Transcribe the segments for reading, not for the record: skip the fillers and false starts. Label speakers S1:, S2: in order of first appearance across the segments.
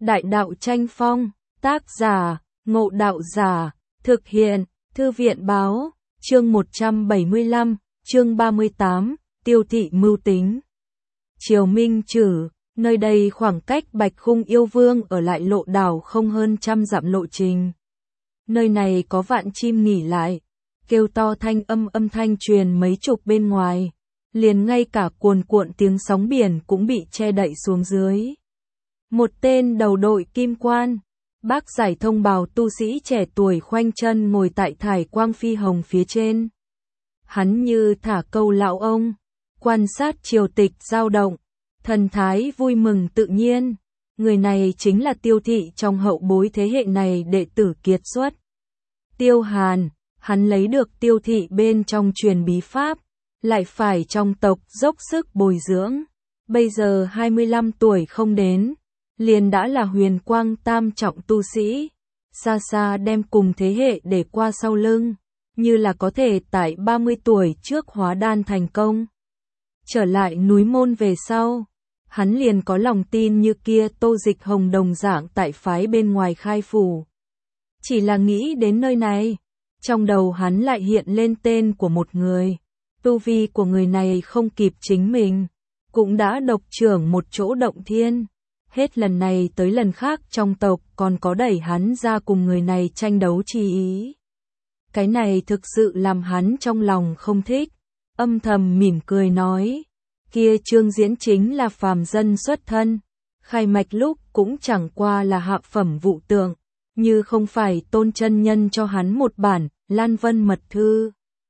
S1: Đại đạo tranh phong, tác giả, Ngộ Đạo Giả, thực hiện, Thư viện báo, chương 175, chương 38, Tiêu thị mưu tính. Triều Minh Trử, nơi đây khoảng cách Bạch Khung Yêu Vương ở lại Lộ Đảo không hơn 100 dặm lộ trình. Nơi này có vạn chim nghỉ lại, kêu to thanh âm thanh truyền mấy chục bên ngoài, liền ngay cả cuồn cuộn tiếng sóng biển cũng bị che đậy xuống dưới. Một tên đầu đội kim quan, bác giải thông bào tu sĩ trẻ tuổi khoanh chân ngồi tại thải quang phi hồng phía trên. Hắn như thả câu lão ông, quan sát triều tịch dao động, thần thái vui mừng tự nhiên. Người này chính là Tiêu thị trong hậu bối thế hệ này đệ tử kiệt xuất. Tiêu Hàn, hắn lấy được Tiêu thị bên trong truyền bí pháp, lại phải trong tộc dốc sức bồi dưỡng. Bây giờ 25 tuổi không đến, liền đã là huyền quang tam trọng tu sĩ, xa xa đem cùng thế hệ để qua sau lưng, như là có thể tại 30 tuổi trước hóa đan thành công. Trở lại núi môn về sau, hắn liền có lòng tin như kia Tô Dịch Hồng đồng dạng tại phái bên ngoài khai phủ. Chỉ là nghĩ đến nơi này, trong đầu hắn lại hiện lên tên của một người, tu vi của người này không kịp chính mình, cũng đã độc trưởng một chỗ động thiên. Hết lần này tới lần khác trong tộc còn có đẩy hắn ra cùng người này tranh đấu chi ý. Cái này thực sự làm hắn trong lòng không thích, âm thầm mỉm cười nói, kia Trương Diễn chính là phàm dân xuất thân, khai mạch lúc cũng chẳng qua là hạ phẩm vụ tượng, như không phải Tôn chân nhân cho hắn một bản Lan Vân mật thư.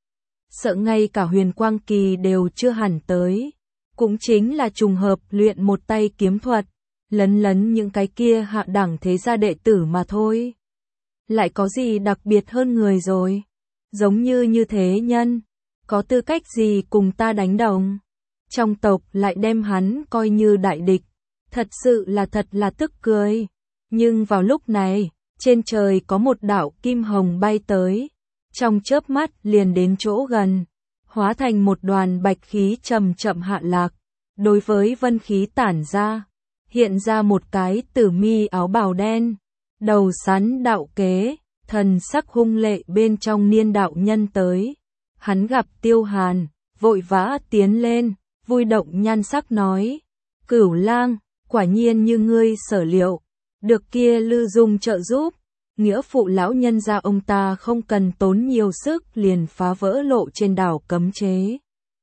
S1: Sợ ngay cả Huyền Quang Kỳ đều chưa hẳn tới, cũng chính là trùng hợp luyện một tay kiếm thuật, lấn những cái kia hạ đẳng thế gia đệ tử mà thôi. Lại có gì đặc biệt hơn người rồi? Giống như thế nhân, có tư cách gì cùng ta đánh đồng? Trong tộc lại đem hắn coi như đại địch, thật sự là thật là tức cười. Nhưng vào lúc này, trên trời có một đạo kim hồng bay tới, trong chớp mắt liền đến chỗ gần, hóa thành một đoàn bạch khí chậm chậm hạ lạc, đối với vân khí tản ra, hiện ra một cái tử mi áo bào đen, đầu sắn đạo kế, thần sắc hung lệ bên trong niên đạo nhân tới. Hắn gặp Tiêu Hàn, vội vã tiến lên, vui động nhan sắc nói, Cửu lang, quả nhiên như ngươi sở liệu, được kia Lư Dung trợ giúp, nghĩa phụ lão nhân gia ông ta không cần tốn nhiều sức liền phá vỡ lộ trên đảo cấm chế,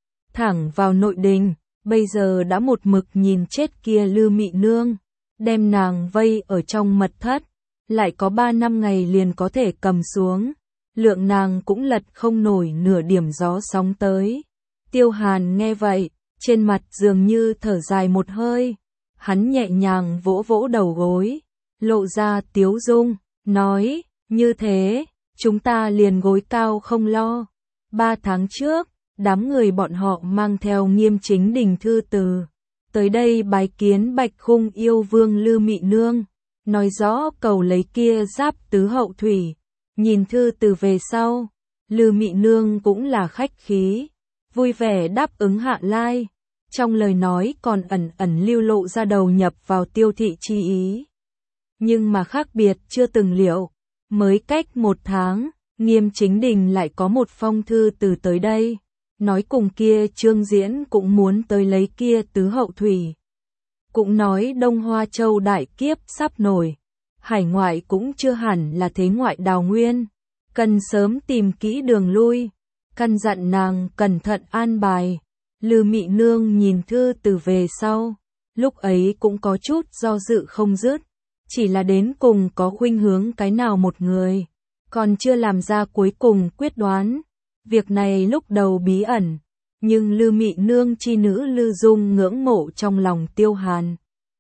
S1: thẳng vào nội đình. Bây giờ đã một mực nhìn chết kia Lư Mị Nương, đem nàng vây ở trong mật thất, lại có 3 năm ngày liền có thể cầm xuống, lượng nàng cũng lật không nổi nửa điểm gió sóng tới. Tiêu Hàn nghe vậy, trên mặt dường như thở dài một hơi, hắn nhẹ nhàng vỗ vỗ đầu gối, lộ ra tiếu dung, nói, như thế, chúng ta liền gối cao không lo. 3 tháng trước, đám người bọn họ mang theo Nghiêm Chính Đình thư từ, tới đây bái kiến Bạch Khung Yêu Vương Lư Mị Nương, nói rõ cầu lấy kia giáp tứ hậu thủy. Nhìn thư từ về sau, Lư Mị Nương cũng là khách khí, vui vẻ đáp ứng hạ lai, trong lời nói còn ẩn lưu lộ ra đầu nhập vào Tiêu thị chi ý. Nhưng mà khác biệt chưa từng liệu, mới cách 1 tháng, Nghiêm Chính Đình lại có một phong thư từ tới đây, nói cùng kia Trương Diễn cũng muốn tới lấy kia tứ hậu thủy. Cũng nói Đông Hoa Châu đại kiếp sắp nổi, hải ngoại cũng chưa hẳn là thế ngoại đào nguyên, cần sớm tìm kỹ đường lui, căn dặn nàng cẩn thận an bài. Lư Mị Nương nhìn thư từ về sau, lúc ấy cũng có chút do dự không dứt, chỉ là đến cùng có khuynh hướng cái nào một người, còn chưa làm ra cuối cùng quyết đoán. Việc này lúc đầu bí ẩn, nhưng Lư Mị Nương chi nữ Lư Dung ngưỡng mộ trong lòng Tiêu Hàn,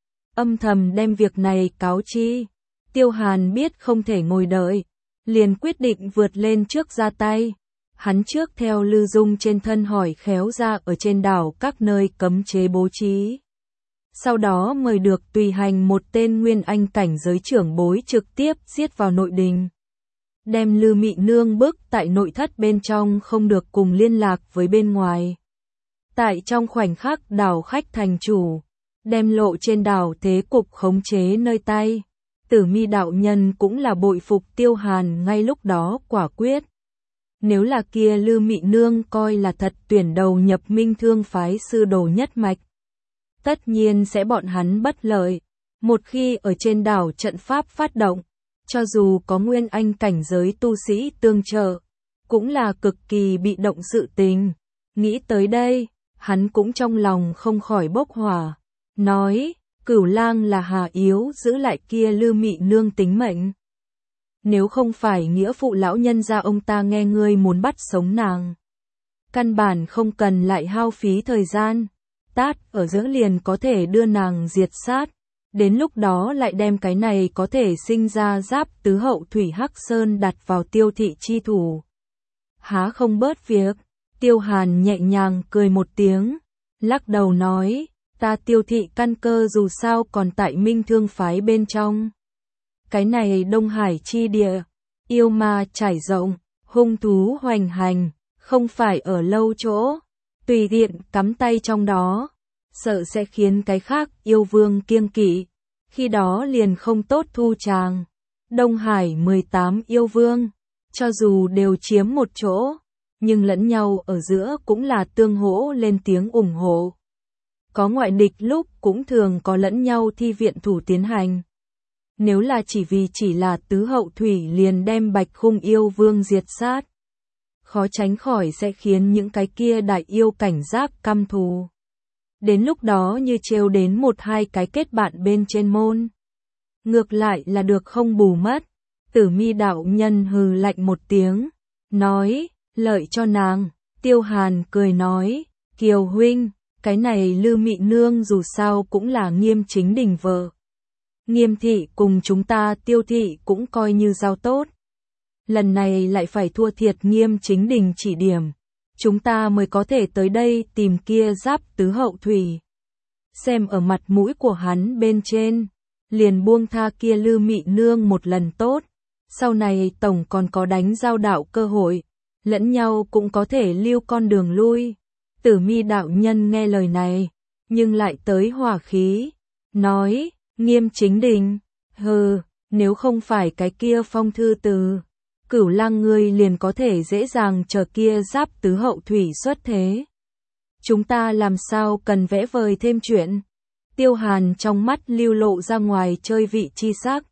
S1: âm thầm đem việc này cáo chi. Tiêu Hàn biết không thể ngồi đợi, liền quyết định vượt lên trước ra tay. Hắn trước theo Lư Dung trên thân hỏi khéo ra ở trên đảo các nơi cấm chế bố trí, sau đó mời được tùy hành một tên nguyên anh cảnh giới trưởng bối trực tiếp giết vào nội đình, đem Lư Mị Nương bức tại nội thất bên trong không được cùng liên lạc với bên ngoài. Tại trong khoảnh khắc đảo khách thành chủ, đem lộ trên đảo thế cục khống chế nơi tay. Tử Mi đạo nhân cũng là bội phục Tiêu Hàn ngay lúc đó quả quyết. Nếu là kia Lư Mị Nương coi là thật tuyển đầu nhập Minh Thương phái sư đồ nhất mạch, tất nhiên sẽ bọn hắn bất lợi. Một khi ở trên đảo trận pháp phát động, cho dù có nguyên anh cảnh giới tu sĩ tương trợ, cũng là cực kỳ bị động sự tình. Nghĩ tới đây, hắn cũng trong lòng không khỏi bốc hỏa, nói, Cửu Lang là hà yếu giữ lại kia Lư Mị Nương tính mệnh. Nếu không phải nghĩa phụ lão nhân gia ông ta nghe ngươi muốn bắt sống nàng, căn bản không cần lại hao phí thời gian, tát ở giữa liền có thể đưa nàng diệt sát. Đến lúc đó lại đem cái này có thể sinh ra giáp tứ hậu thủy Hắc Sơn đặt vào Tiêu thị chi thủ. Há không bớt việc. Tiêu Hàn nhẹ nhàng cười một tiếng, lắc đầu nói, ta Tiêu thị căn cơ dù sao còn tại Minh Thương phái bên trong. Cái này Đông Hải chi địa, yêu ma trải rộng, hung thú hoành hành, không phải ở lâu chỗ, tùy tiện cắm tay trong đó, sợ sẽ khiến cái khác yêu vương kiêng kỵ, khi đó liền không tốt thu tràng. Đông Hải 18 yêu vương, cho dù đều chiếm một chỗ, nhưng lẫn nhau ở giữa cũng là tương hỗ lên tiếng ủng hộ. Có ngoại địch lúc cũng thường có lẫn nhau thi viện thủ tiến hành. Nếu là chỉ là tứ hậu thủy liền đem Bạch Khung yêu vương diệt sát, khó tránh khỏi sẽ khiến những cái kia đại yêu cảnh giác căm thù. Đến lúc đó như trêu đến một hai cái kết bạn bên trên môn, ngược lại là được không bù mất. Tử Mi đạo nhân hừ lạnh một tiếng, nói, lợi cho nàng. Tiêu Hàn cười nói, Kiều huynh, cái này Lư Mị Nương dù sao cũng là Nghiêm Chính Đình vợ. Nghiêm thị cùng chúng ta Tiêu thị cũng coi như giao tốt. Lần này lại phải thua thiệt Nghiêm Chính Đình chỉ điểm, chúng ta mới có thể tới đây tìm kia giáp tứ hậu thủy. Xem ở mặt mũi của hắn bên trên, liền buông tha kia Lư Mị Nương một lần tốt. Sau này tổng còn có đánh giao đạo cơ hội, lẫn nhau cũng có thể lưu con đường lui. Tử Mi đạo nhân nghe lời này, nhưng lại tới hỏa khí, nói, Nghiêm Chính Đình, hừ, nếu không phải cái kia phong thư từ Cửu Lang ngươi liền có thể dễ dàng chờ kia giáp tứ hậu thủy xuất thế. Chúng ta làm sao cần vẽ vời thêm chuyện. Tiêu Hàn trong mắt lưu lộ ra ngoài chơi vị chi sắc,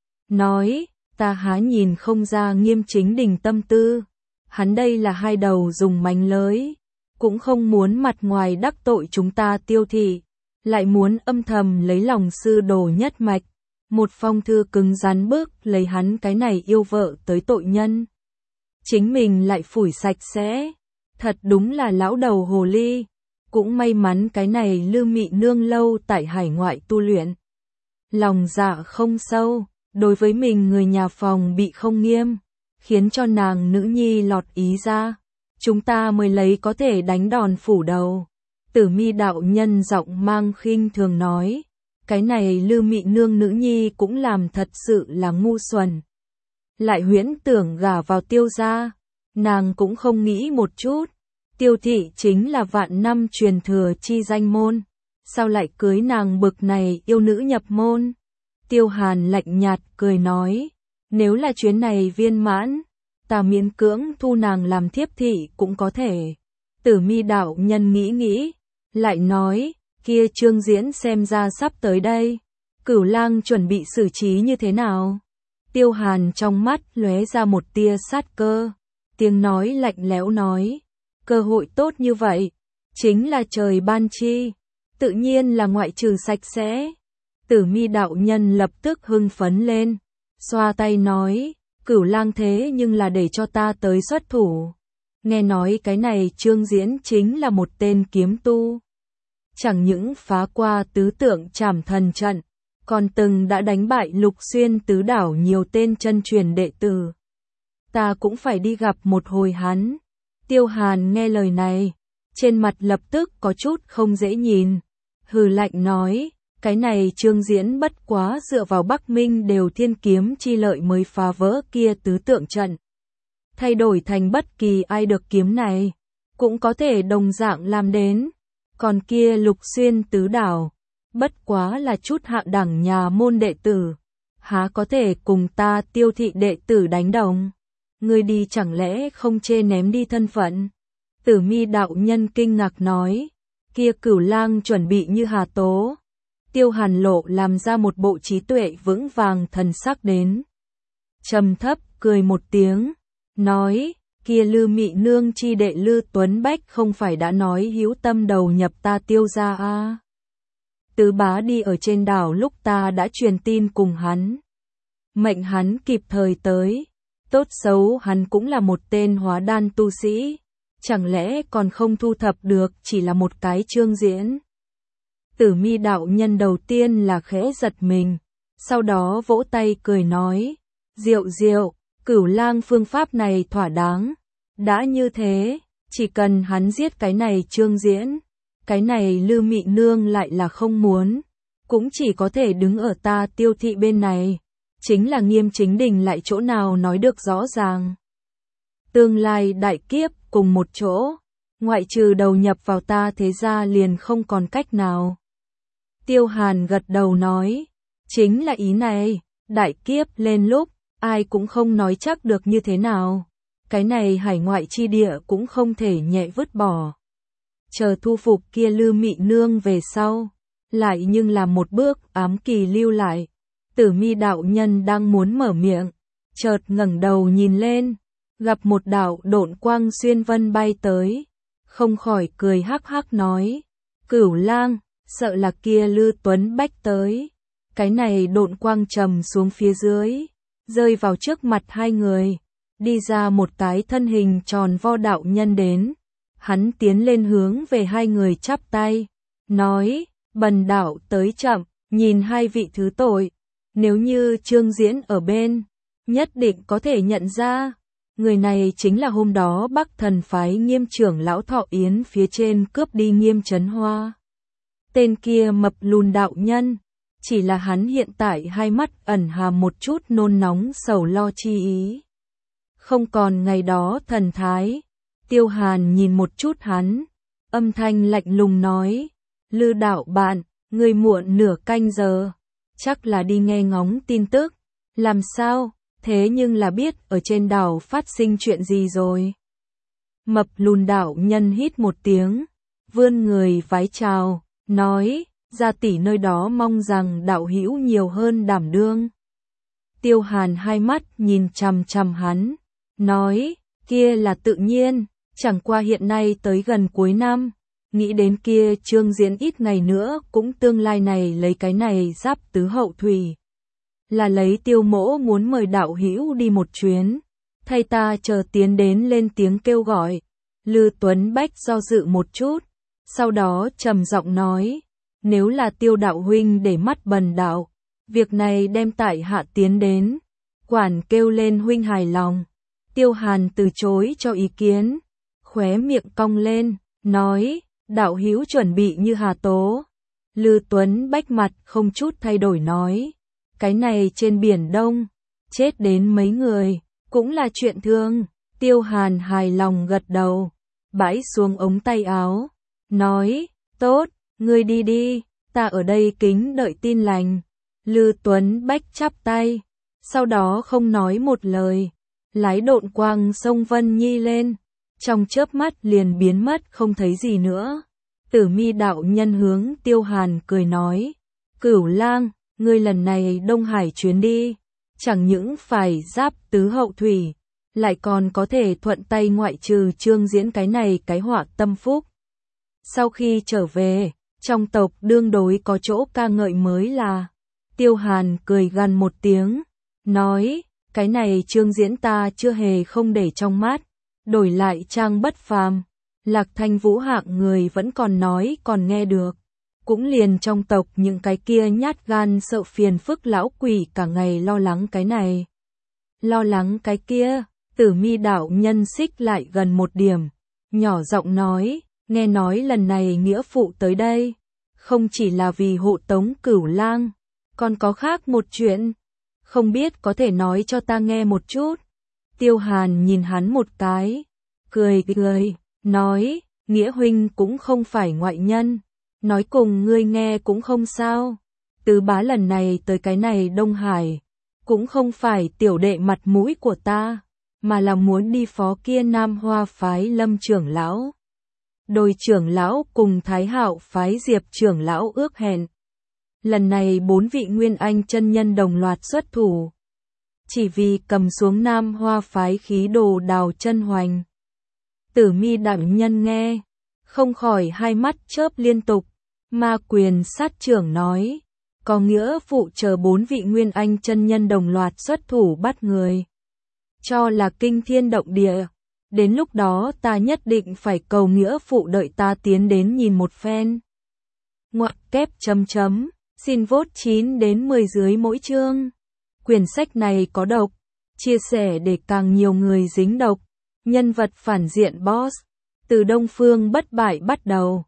S1: nói, ta há nhìn không ra Nghiêm Chính Đình tâm tư. Hắn đây là hai đầu dùng mánh lưới, cũng không muốn mặt ngoài đắc tội chúng ta Tiêu thị, lại muốn âm thầm lấy lòng sư đồ nhất mạch. Một phong thư cứng rắn bước lấy hắn cái này yêu vợ tới tội nhân, chính mình lại phủi sạch sẽ. Thật đúng là lão đầu hồ ly. Cũng may mắn cái này Lư Mị Nương lâu tại hải ngoại tu luyện, lòng dạ không sâu, đối với mình người nhà phòng bị không nghiêm, khiến cho nàng nữ nhi lọt ý ra, chúng ta mới lấy có thể đánh đòn phủ đầu. Tử Mi đạo nhân giọng mang khinh thường nói, cái này Lư Mị Nương nữ nhi cũng làm thật sự là ngu xuẩn, lại huyễn tưởng gả vào Tiêu gia. Nàng cũng không nghĩ một chút, Tiêu thị chính là vạn năm truyền thừa chi danh môn, sao lại cưới nàng bực này yêu nữ nhập môn. Tiêu Hàn lạnh nhạt cười nói, nếu là chuyến này viên mãn, ta miễn cưỡng thu nàng làm thiếp thị cũng có thể. Tử Mi đạo nhân nghĩ nghĩ, lại nói, kia Trương Diễn xem ra sắp tới đây, Cửu Lang chuẩn bị xử trí như thế nào? Tiêu Hàn trong mắt lóe ra một tia sát cơ, tiếng nói lạnh lẽo nói, cơ hội tốt như vậy, chính là trời ban chi, tự nhiên là ngoại trừ sạch sẽ. Tử Mi đạo nhân lập tức hưng phấn lên, xoa tay nói, Cửu Lang thế nhưng là để cho ta tới xuất thủ. Nghe nói cái này Trương Diễn chính là một tên kiếm tu, chẳng những phá qua tứ tượng trảm thần trận, còn từng đã đánh bại Lục Xuyên tứ đảo nhiều tên chân truyền đệ tử. Ta cũng phải đi gặp một hồi hắn. Tiêu Hàn nghe lời này, trên mặt lập tức có chút không dễ nhìn, hừ lạnh nói, cái này Trương Diễn bất quá dựa vào Bắc Minh đều thiên kiếm chi lợi mới phá vỡ kia tứ tượng trận, thay đổi thành bất kỳ ai được kiếm này, cũng có thể đồng dạng làm đến. Còn kia Lục Xuyên tứ đảo, bất quá là chút hạ đẳng nhà môn đệ tử, há có thể cùng ta Tiêu thị đệ tử đánh đồng. Ngươi đi chẳng lẽ không chê ném đi thân phận? Tử Mi đạo nhân kinh ngạc nói, kia Cửu Lang chuẩn bị như Hà Tố. Tiêu Hàn Lộ làm ra một bộ trí tuệ vững vàng thần sắc đến. Trầm thấp cười một tiếng, nói, kia Lư Mị Nương chi đệ Lư Tuấn Bách không phải đã nói hữu tâm đầu nhập ta Tiêu gia a? Tứ bá đi ở trên đảo lúc ta đã truyền tin cùng hắn. Mệnh hắn kịp thời tới, tốt xấu hắn cũng là một tên hóa đan tu sĩ, chẳng lẽ còn không thu thập được chỉ là một cái chương diễn. Tử Mi đạo nhân đầu tiên là khẽ giật mình, sau đó vỗ tay cười nói, diệu diệu, Cửu Lang phương pháp này thỏa đáng. Đã như thế, chỉ cần hắn giết cái này chương diễn, cái này Lư Mị Nương lại là không muốn, cũng chỉ có thể đứng ở ta Tiêu thị bên này, chính là Nghiêm Chính Đình lại chỗ nào nói được rõ ràng. Tương lai đại kiếp cùng một chỗ, ngoại trừ đầu nhập vào ta thế ra liền không còn cách nào. Tiêu Hàn gật đầu nói, chính là ý này, đại kiếp lên lúc, ai cũng không nói chắc được như thế nào. Cái này hải ngoại chi địa cũng không thể nhẹ vứt bỏ. Chờ thu phục kia Lư Mị Nương về sau, lại nhưng là một bước ám kỳ lưu lại. Tử Mi đạo nhân đang muốn mở miệng, chợt ngẩng đầu nhìn lên, gặp một đạo độn quang xuyên vân bay tới, không khỏi cười hắc hắc nói, Cửu Lang, sợ là kia Lư Tuấn Bách tới. Cái này độn quang trầm xuống phía dưới, rơi vào trước mặt hai người, đi ra một cái thân hình tròn vo đạo nhân đến. Hắn tiến lên hướng về hai người chắp tay, nói, bần đạo tới chậm, nhìn hai vị thứ tội, nếu như Trương Diễn ở bên, nhất định có thể nhận ra, người này chính là hôm đó Bắc Thần phái Nghiêm trưởng lão Thọ Yến phía trên cướp đi Nghiêm Trấn Hoa. Tên kia mập lùn đạo nhân, chỉ là hắn hiện tại hai mắt ẩn hàm một chút nôn nóng sầu lo chi ý. Không còn ngày đó thần thái. Tiêu Hàn nhìn một chút hắn, âm thanh lạnh lùng nói, Lư đạo bạn, ngươi muộn nửa canh giờ, chắc là đi nghe ngóng tin tức, làm sao, thế nhưng là biết ở trên đảo phát sinh chuyện gì rồi. Mập lùn đạo nhân hít một tiếng, vươn người vái chào, nói, gia tỷ nơi đó mong rằng đạo hữu nhiều hơn đảm đương. Tiêu Hàn hai mắt nhìn chằm chằm hắn, nói, kia là tự nhiên. Chẳng qua hiện nay tới gần cuối năm, nghĩ đến kia Trương Diễn ít ngày nữa cũng tương lai này lấy cái này giáp tứ hậu thủy. Là lấy Tiêu mỗ muốn mời đạo hữu đi một chuyến, thay ta chờ tiến đến lên tiếng kêu gọi. Lư Tuấn Bách do dự một chút, sau đó trầm giọng nói, nếu là Tiêu đạo huynh để mắt bần đạo, việc này đem tại hạ tiến đến, quản kêu lên huynh hài lòng. Tiêu Hàn từ chối cho ý kiến. Khóe miệng cong lên, nói, đạo hữu chuẩn bị như Hà Tố. Lư Tuấn Bách mặt không chút thay đổi nói, cái này trên biển Đông, chết đến mấy người, cũng là chuyện thương. Tiêu Hàn hài lòng gật đầu, bãi xuống ống tay áo, nói, tốt, ngươi đi đi, ta ở đây kính đợi tin lành. Lư Tuấn Bách chắp tay, sau đó không nói một lời, lái độn quang sông Vân Nhi lên. Trong chớp mắt liền biến mất không thấy gì nữa. Tử Mi đạo nhân hướng Tiêu Hàn cười nói, Cửu Lang, ngươi lần này Đông Hải chuyến đi, chẳng những phải giáp tứ hậu thủy, lại còn có thể thuận tay ngoại trừ Trương Diễn cái này cái họa tâm phúc. Sau khi trở về, trong tộc đương đối có chỗ ca ngợi mới là. Tiêu Hàn cười gằn một tiếng, nói, cái này Trương Diễn ta chưa hề không để trong mắt. Đổi lại trang bất phàm, Lạc Thanh Vũ hạng người vẫn còn nói còn nghe được. Cũng liền trong tộc những cái kia nhát gan sợ phiền phức lão quỷ cả ngày lo lắng cái này, lo lắng cái kia. Tử Mi đạo nhân xích lại gần một điểm, nhỏ giọng nói, nghe nói lần này nghĩa phụ tới đây, không chỉ là vì hộ tống Cửu Lang, còn có khác một chuyện, không biết có thể nói cho ta nghe một chút. Tiêu Hàn nhìn hắn một cái, cười cười, nói, nghĩa huynh cũng không phải ngoại nhân, Nói cùng ngươi nghe cũng không sao. Tứ bá lần này tới cái này Đông Hải, cũng không phải tiểu đệ mặt mũi của ta, mà là muốn đi phó kia Nam Hoa phái Lâm trưởng lão. Đôi trưởng lão cùng Thái Hạo phái Diệp trưởng lão ước hẹn. Lần này 4 vị Nguyên Anh chân nhân đồng loạt xuất thủ. Chỉ vì cầm xuống Nam Hoa phái khí đồ Đào Chân Hoành. Tử Mi đẳng nhân nghe, không khỏi hai mắt chớp liên tục. Ma Quyền sát trưởng nói, có nghĩa phụ chờ 4 vị Nguyên Anh chân nhân đồng loạt xuất thủ bắt người. Cho là kinh thiên động địa. Đến lúc đó ta nhất định phải cầu nghĩa phụ đợi ta tiến đến nhìn một phen. Ngoặc kép chấm chấm, xin vote 9 đến 10 dưới mỗi chương. Quyển sách này có độc, chia sẻ để càng nhiều người dính độc. Nhân vật phản diện boss, từ Đông Phương bất bại bắt đầu.